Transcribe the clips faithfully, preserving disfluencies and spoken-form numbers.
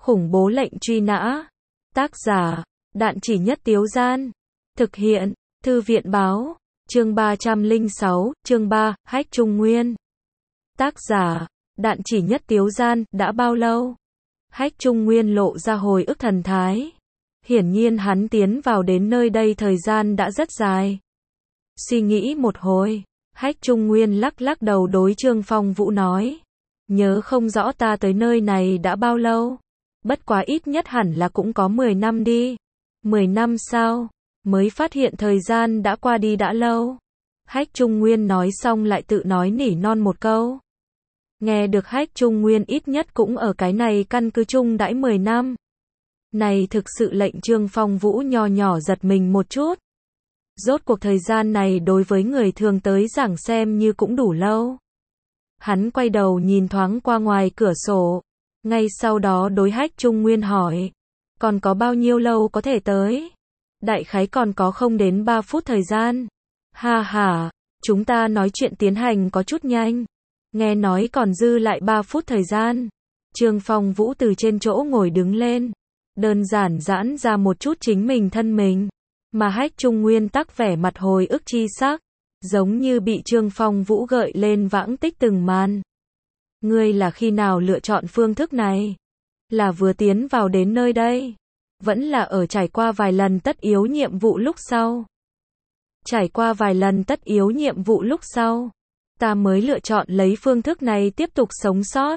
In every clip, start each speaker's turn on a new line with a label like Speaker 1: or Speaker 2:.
Speaker 1: Khủng bố lệnh truy nã. Tác giả, Đạn Chỉ Nhất Tiếu Gian. Thực hiện, Thư viện Báo. Chương ba trăm lẻ sáu, chương ba, Hách Trung Nguyên. Tác giả, Đạn Chỉ Nhất Tiếu Gian. Đã bao lâu? Hách Trung Nguyên lộ ra hồi ức thần thái. Hiển nhiên hắn tiến vào đến nơi đây thời gian đã rất dài. Suy nghĩ một hồi, Hách Trung Nguyên lắc lắc đầu đối Trương Phong Vũ nói. Nhớ không rõ ta tới nơi này đã bao lâu. Bất quá ít nhất hẳn là cũng có mười năm đi. mười năm sao? Mới phát hiện thời gian đã qua đi đã lâu. Hách Trung Nguyên nói xong lại tự nói nỉ non một câu. Nghe được Hách Trung Nguyên ít nhất cũng ở cái này căn cứ chung đãi mười năm. Này thực sự lệnh Trương Phong Vũ nho nhỏ giật mình một chút. Rốt cuộc thời gian này đối với người thường tới giảng xem như cũng đủ lâu. Hắn quay đầu nhìn thoáng qua ngoài cửa sổ. Ngay sau đó đối Hách Trung Nguyên hỏi. Còn có bao nhiêu lâu có thể tới? Đại khái còn có không đến ba phút thời gian. Ha ha, chúng ta nói chuyện tiến hành có chút nhanh. Nghe nói còn dư lại ba phút thời gian. Trương Phong Vũ từ trên chỗ ngồi đứng lên. Đơn giản giãn ra một chút chính mình thân mình. Mà Hách Trung Nguyên tắc vẻ mặt hồi ức chi sắc. Giống như bị Trương Phong Vũ gợi lên vãng tích từng màn. Ngươi là khi nào lựa chọn phương thức này? Là vừa tiến vào đến nơi đây? Vẫn là ở trải qua vài lần tất yếu nhiệm vụ lúc sau? Trải qua vài lần tất yếu nhiệm vụ lúc sau, ta mới lựa chọn lấy phương thức này tiếp tục sống sót.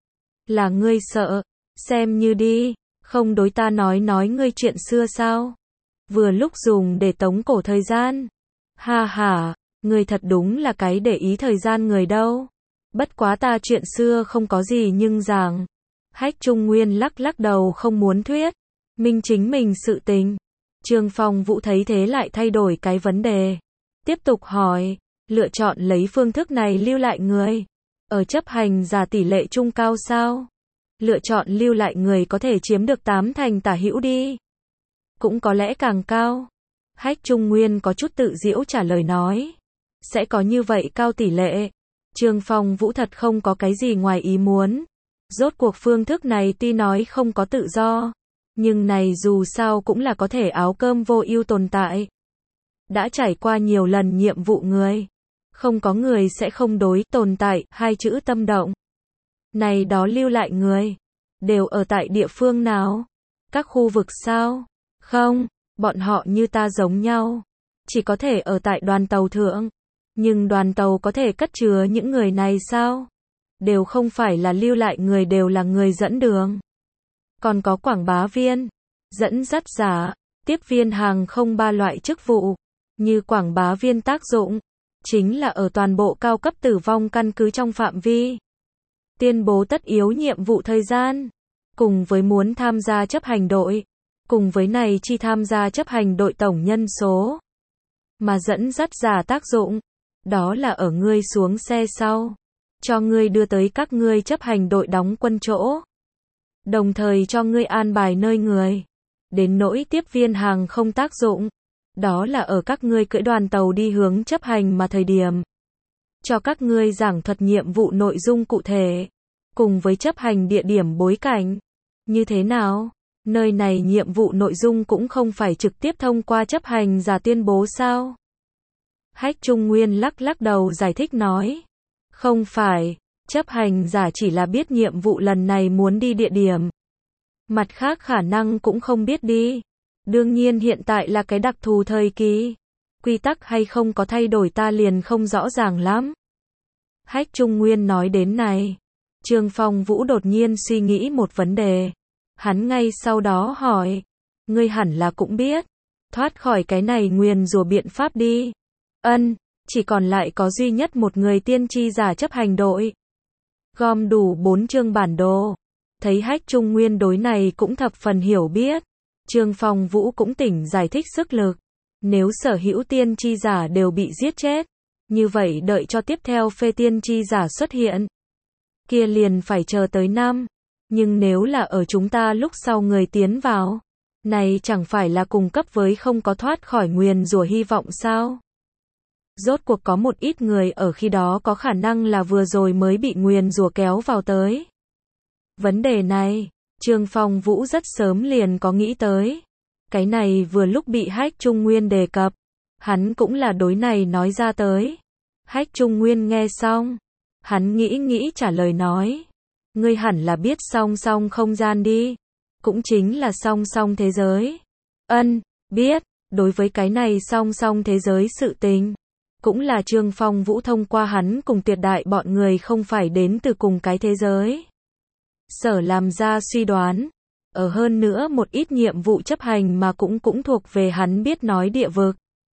Speaker 1: Là ngươi sợ, xem như đi, không đối ta nói nói ngươi chuyện xưa sao? Vừa lúc dùng để tống cổ thời gian. Ha ha, ngươi thật đúng là cái để ý thời gian người đâu. Bất quá ta chuyện xưa không có gì nhưng giảng. Hách Trung Nguyên lắc lắc đầu không muốn thuyết. Minh chính mình sự tình. Trương Phong Vũ thấy thế lại thay đổi cái vấn đề. Tiếp tục hỏi, lựa chọn lấy phương thức này lưu lại người. Ở chấp hành giả tỷ lệ trung cao sao? Lựa chọn lưu lại người có thể chiếm được tám thành tả hữu đi. Cũng có lẽ càng cao. Hách Trung Nguyên có chút tự giễu trả lời nói. Sẽ có như vậy cao tỷ lệ. Trương Phong Vũ thật không có cái gì ngoài ý muốn. Rốt cuộc phương thức này tuy nói không có tự do. Nhưng này dù sao cũng là có thể áo cơm vô ưu tồn tại. Đã trải qua nhiều lần nhiệm vụ người. Không có người sẽ không đối tồn tại hai chữ tâm động. Này đó lưu lại người. Đều ở tại địa phương nào? Các khu vực sao? Không, bọn họ như ta giống nhau. Chỉ có thể ở tại đoàn tàu thượng. Nhưng đoàn tàu có thể cất chứa những người này sao? Đều không phải là lưu lại người đều là người dẫn đường. Còn có quảng bá viên, dẫn dắt giả, tiếp viên hàng không ba loại chức vụ. Như quảng bá viên tác dụng, chính là ở toàn bộ cao cấp tử vong căn cứ trong phạm vi. Tuyên bố tất yếu nhiệm vụ thời gian. Cùng với muốn tham gia chấp hành đội. Cùng với này chi tham gia chấp hành đội tổng nhân số. Mà dẫn dắt giả tác dụng. Đó là ở ngươi xuống xe sau. Cho ngươi đưa tới các ngươi chấp hành đội đóng quân chỗ. Đồng thời cho ngươi an bài nơi người. Đến nỗi tiếp viên hàng không tác dụng. Đó là ở các ngươi cưỡi đoàn tàu đi hướng chấp hành mà thời điểm. Cho các ngươi giảng thuật nhiệm vụ nội dung cụ thể. Cùng với chấp hành địa điểm bối cảnh. Như thế nào? Nơi này nhiệm vụ nội dung cũng không phải trực tiếp thông qua chấp hành giả tuyên bố sao? Hách Trung Nguyên lắc lắc đầu giải thích nói. Không phải, chấp hành giả chỉ là biết nhiệm vụ lần này muốn đi địa điểm. Mặt khác khả năng cũng không biết đi. Đương nhiên hiện tại là cái đặc thù thời kỳ. Quy tắc hay không có thay đổi ta liền không rõ ràng lắm. Hách Trung Nguyên nói đến này. Trương Phong Vũ đột nhiên suy nghĩ một vấn đề. Hắn ngay sau đó hỏi. Ngươi hẳn là cũng biết. Thoát khỏi cái này nguyền rủa biện pháp đi. Ân, chỉ còn lại có duy nhất một người tiên tri giả chấp hành đội. Gom đủ bốn chương bản đồ. Thấy Hách Trung Nguyên đối này cũng thập phần hiểu biết. Trương Phong Vũ cũng tỉnh giải thích sức lực. Nếu sở hữu tiên tri giả đều bị giết chết. Như vậy đợi cho tiếp theo phê tiên tri giả xuất hiện. Kia liền phải chờ tới năm. Nhưng nếu là ở chúng ta lúc sau người tiến vào. Này chẳng phải là cùng cấp với không có thoát khỏi nguyền rủa hy vọng sao? Rốt cuộc có một ít người ở khi đó có khả năng là vừa rồi mới bị nguyền rủa kéo vào tới. Vấn đề này, Trương Phong Vũ rất sớm liền có nghĩ tới. Cái này vừa lúc bị Hách Trung Nguyên đề cập, hắn cũng là đối này nói ra tới. Hách Trung Nguyên nghe xong, hắn nghĩ nghĩ trả lời nói, ngươi hẳn là biết song song không gian đi, cũng chính là song song thế giới. Ân, biết, đối với cái này song song thế giới sự tình, cũng là Trương Phong Vũ thông qua hắn cùng tuyệt đại bọn người không phải đến từ cùng cái thế giới. Sở làm ra suy đoán, ở hơn nữa một ít nhiệm vụ chấp hành mà cũng cũng thuộc về hắn biết nói địa vực.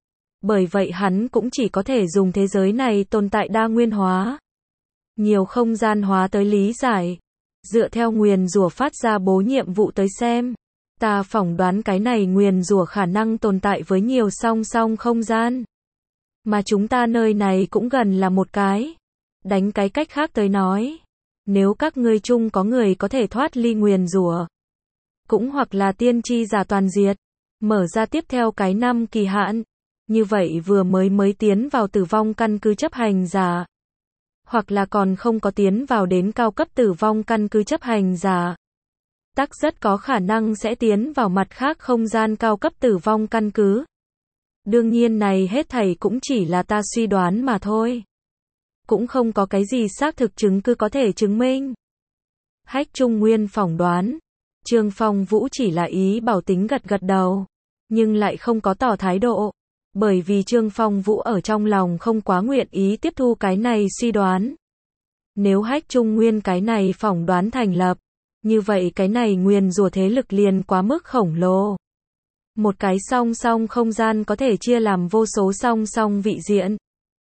Speaker 1: Bởi vậy hắn cũng chỉ có thể dùng thế giới này tồn tại đa nguyên hóa, nhiều không gian hóa tới lý giải. Dựa theo nguyền rủa phát ra bố nhiệm vụ tới xem, ta phỏng đoán cái này nguyền rủa khả năng tồn tại với nhiều song song không gian. Mà chúng ta nơi này cũng gần là một cái. Đánh cái cách khác tới nói, nếu các ngươi chung có người có thể thoát ly nguyền rủa, cũng hoặc là tiên tri giả toàn diệt, mở ra tiếp theo cái năm kỳ hạn, như vậy vừa mới mới tiến vào tử vong căn cứ chấp hành giả, hoặc là còn không có tiến vào đến cao cấp tử vong căn cứ chấp hành giả, tắc rất có khả năng sẽ tiến vào mặt khác không gian cao cấp tử vong căn cứ. Đương nhiên này hết thảy cũng chỉ là ta suy đoán mà thôi, cũng không có cái gì xác thực chứng cứ có thể chứng minh. Hách Trung Nguyên phỏng đoán, Trương Phong Vũ chỉ là ý bảo tính gật gật đầu, nhưng lại không có tỏ thái độ, bởi vì Trương Phong Vũ ở trong lòng không quá nguyện ý tiếp thu cái này suy đoán. Nếu Hách Trung Nguyên cái này phỏng đoán thành lập, như vậy cái này nguyền rủa thế lực liền quá mức khổng lồ. Một cái song song không gian có thể chia làm vô số song song vị diện.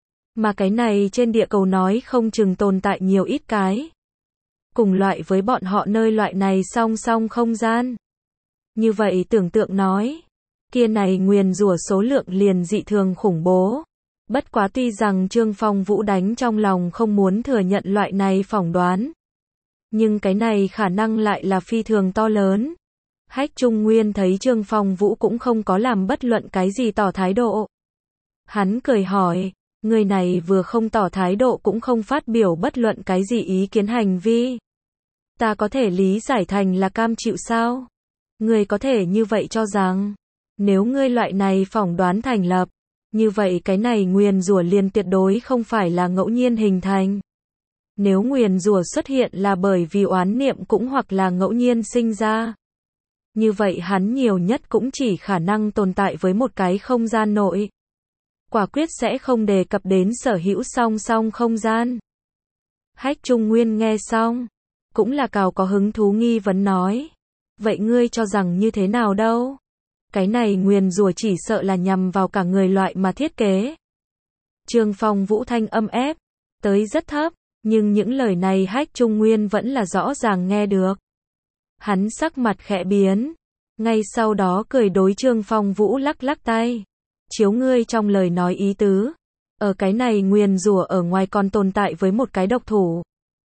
Speaker 1: Mà cái này trên địa cầu nói không chừng tồn tại nhiều ít cái. Cùng loại với bọn họ nơi loại này song song không gian. Như vậy tưởng tượng nói, kia này nguyền rủa số lượng liền dị thường khủng bố. Bất quá tuy rằng Trương Phong Vũ đánh trong lòng không muốn thừa nhận loại này phỏng đoán, nhưng cái này khả năng lại là phi thường to lớn. Hách Trung Nguyên thấy Trương Phong Vũ cũng không có làm bất luận cái gì tỏ thái độ. Hắn cười hỏi, người này vừa không tỏ thái độ cũng không phát biểu bất luận cái gì ý kiến hành vi. Ta có thể lý giải thành là cam chịu sao? Người có thể như vậy cho rằng, nếu ngươi loại này phỏng đoán thành lập, như vậy cái này nguyền rủa liền tuyệt đối không phải là ngẫu nhiên hình thành. Nếu nguyền rủa xuất hiện là bởi vì oán niệm cũng hoặc là ngẫu nhiên sinh ra, như vậy hắn nhiều nhất cũng chỉ khả năng tồn tại với một cái không gian nội. Quả quyết sẽ không đề cập đến sở hữu song song không gian. Hách Trung Nguyên nghe xong, cũng là cào có hứng thú nghi vấn nói, vậy ngươi cho rằng như thế nào đâu? Cái này nguyền rủa chỉ sợ là nhằm vào cả người loại mà thiết kế. Trương Phong Vũ thanh âm ép tới rất thấp, nhưng những lời này Hách Trung Nguyên vẫn là rõ ràng nghe được. Hắn sắc mặt khẽ biến, ngay sau đó cười đối Trương Phong Vũ lắc lắc tay. Chiếu ngươi trong lời nói ý tứ, ở cái này nguyền rủa ở ngoài còn tồn tại với một cái độc thủ.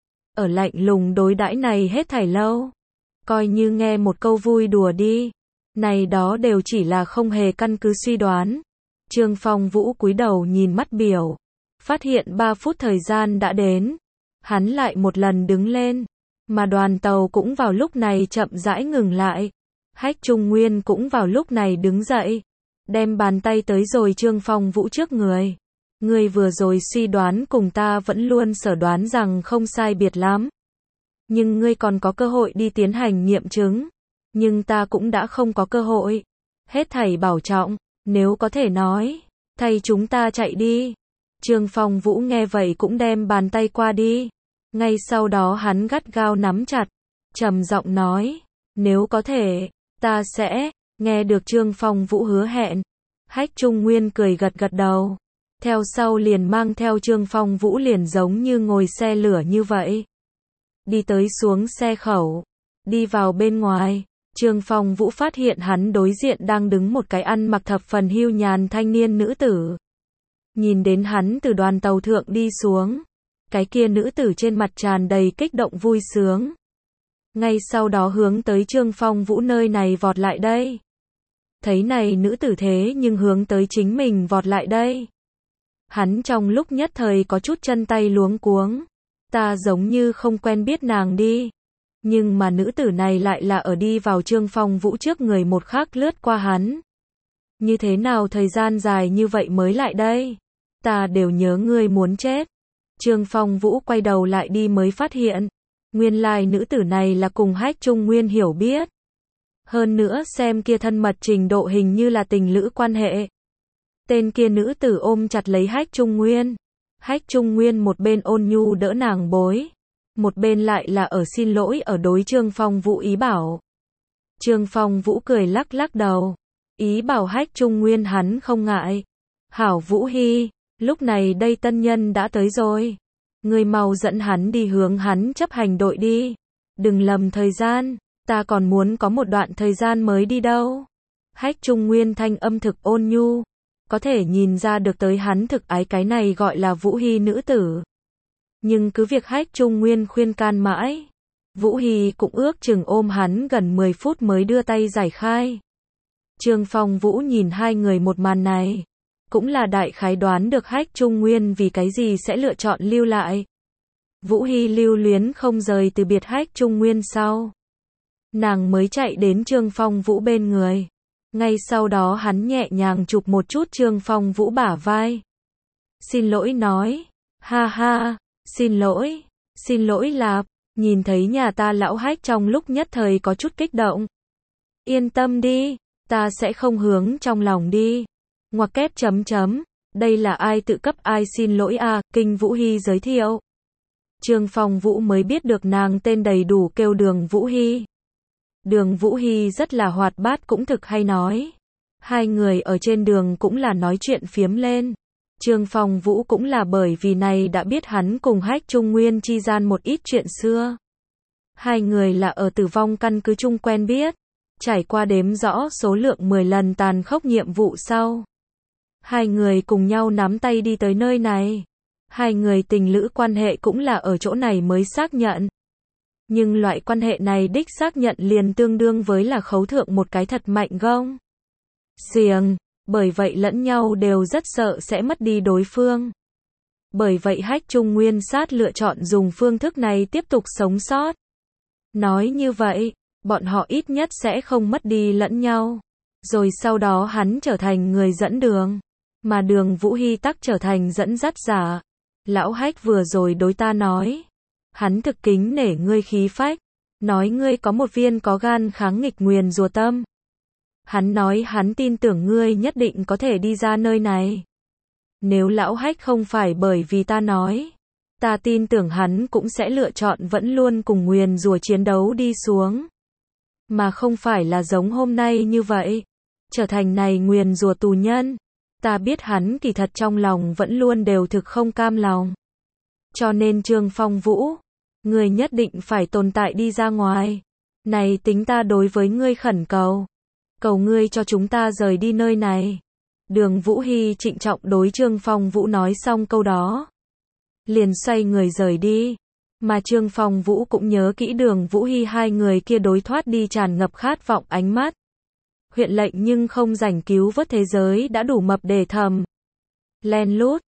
Speaker 1: Ở lạnh lùng đối đãi này hết thảy lâu, coi như nghe một câu vui đùa đi. Này đó đều chỉ là không hề căn cứ suy đoán. Trương Phong Vũ cúi đầu nhìn mắt biểu, phát hiện ba phút thời gian đã đến. Hắn lại một lần đứng lên, mà đoàn tàu cũng vào lúc này chậm rãi ngừng lại. Hách Trung Nguyên cũng vào lúc này đứng dậy, đem bàn tay tới rồi Trương Phong Vũ trước người. Ngươi vừa rồi suy đoán cùng ta vẫn luôn sở đoán rằng không sai biệt lắm. Nhưng ngươi còn có cơ hội đi tiến hành nghiệm chứng. Nhưng ta cũng đã không có cơ hội. Hết thảy bảo trọng, nếu có thể nói, thay chúng ta chạy đi. Trương Phong Vũ nghe vậy cũng đem bàn tay qua đi. Ngay sau đó hắn gắt gao nắm chặt, trầm giọng nói, nếu có thể, ta sẽ, nghe được Trương Phong Vũ hứa hẹn. Hách Trung Nguyên cười gật gật đầu. Theo sau liền mang theo Trương Phong Vũ liền giống như ngồi xe lửa như vậy. Đi tới xuống xe khẩu, đi vào bên ngoài. Trương Phong Vũ phát hiện hắn đối diện đang đứng một cái ăn mặc thập phần hưu nhàn thanh niên nữ tử. Nhìn đến hắn từ đoàn tàu thượng đi xuống, cái kia nữ tử trên mặt tràn đầy kích động vui sướng. Ngay sau đó hướng tới Trương Phong Vũ nơi này vọt lại đây. Thấy này nữ tử thế nhưng hướng tới chính mình vọt lại đây. Hắn trong lúc nhất thời có chút chân tay luống cuống. Ta giống như không quen biết nàng đi. Nhưng mà nữ tử này lại là ở đi vào Trương Phong Vũ trước người một khắc lướt qua hắn. Như thế nào thời gian dài như vậy mới lại đây? Ta đều nhớ ngươi muốn chết. Trương Phong Vũ quay đầu lại đi mới phát hiện. Nguyên lai nữ tử này là cùng Hách Trung Nguyên hiểu biết. Hơn nữa xem kia thân mật trình độ hình như là tình lữ quan hệ. Tên kia nữ tử ôm chặt lấy Hách Trung Nguyên. Hách Trung Nguyên một bên ôn nhu đỡ nàng bối. Một bên lại là ở xin lỗi ở đối Trương Phong Vũ ý bảo. Trương Phong Vũ cười lắc lắc đầu. Ý bảo Hách Trung Nguyên hắn không ngại. Hảo Vũ Hy, lúc này đây tân nhân đã tới rồi. Ngươi mau dẫn hắn đi hướng hắn chấp hành đội đi. Đừng lầm thời gian, ta còn muốn có một đoạn thời gian mới đi đâu. Hách Trung Nguyên thanh âm thực ôn nhu. Có thể nhìn ra được tới hắn thực ái cái này gọi là Vũ Hy nữ tử. Nhưng cứ việc Hách Trung Nguyên khuyên can mãi. Vũ Hy cũng ước chừng ôm hắn gần mười phút mới đưa tay giải khai. Trương Phong Vũ nhìn hai người một màn này. Cũng là đại khái đoán được Hách Trung Nguyên vì cái gì sẽ lựa chọn lưu lại. Vũ Hy lưu luyến không rời từ biệt Hách Trung Nguyên sau. Nàng mới chạy đến Trương Phong Vũ bên người. Ngay sau đó hắn nhẹ nhàng chụp một chút Trương Phong Vũ bả vai. Xin lỗi nói. Ha ha, xin lỗi, xin lỗi lạp. Nhìn thấy nhà ta lão Hách trong lúc nhất thời có chút kích động. Yên tâm đi, ta sẽ không hướng trong lòng đi. Ngoặc kép chấm chấm, đây là ai tự cấp ai xin lỗi a, à, Kinh Vũ Hy giới thiệu. Trương Phong Vũ mới biết được nàng tên đầy đủ kêu Đường Vũ Hy. Đường Vũ Hy rất là hoạt bát cũng thực hay nói. Hai người ở trên đường cũng là nói chuyện phiếm lên. Trương Phong Vũ cũng là bởi vì này đã biết hắn cùng Hách Trung Nguyên chi gian một ít chuyện xưa. Hai người là ở Tử Vong căn cứ chung quen biết. Trải qua đếm rõ số lượng mười lần tàn khốc nhiệm vụ sau. Hai người cùng nhau nắm tay đi tới nơi này. Hai người tình lữ quan hệ cũng là ở chỗ này mới xác nhận. Nhưng loại quan hệ này đích xác nhận liền tương đương với là khấu thượng một cái thật mạnh gông xiềng, bởi vậy lẫn nhau đều rất sợ sẽ mất đi đối phương. Bởi vậy Hách Trung Nguyên sát lựa chọn dùng phương thức này tiếp tục sống sót. Nói như vậy, bọn họ ít nhất sẽ không mất đi lẫn nhau. Rồi sau đó hắn trở thành người dẫn đường, mà Đường Vũ Hy tắc trở thành dẫn dắt giả. Lão Hách vừa rồi đối ta nói, hắn thực kính nể ngươi khí phách, nói ngươi có một viên có gan kháng nghịch nguyền rùa tâm. Hắn nói hắn tin tưởng ngươi nhất định có thể đi ra nơi này. Nếu lão Hách không phải bởi vì ta nói, ta tin tưởng hắn cũng sẽ lựa chọn vẫn luôn cùng nguyền rùa chiến đấu đi xuống. Mà không phải là giống hôm nay như vậy, trở thành này nguyền rùa tù nhân. Ta biết hắn kỳ thật trong lòng vẫn luôn đều thực không cam lòng. Cho nên Trương Phong Vũ, ngươi nhất định phải tồn tại đi ra ngoài. Này tính ta đối với ngươi khẩn cầu. Cầu ngươi cho chúng ta rời đi nơi này. Đường Vũ Hy trịnh trọng đối Trương Phong Vũ nói xong câu đó. Liền xoay người rời đi. Mà Trương Phong Vũ cũng nhớ kỹ Đường Vũ Hy hai người kia đối thoát đi tràn ngập khát vọng ánh mắt. Huyện lệnh nhưng không rảnh cứu vớt thế giới đã đủ mập để thầm. Len lút,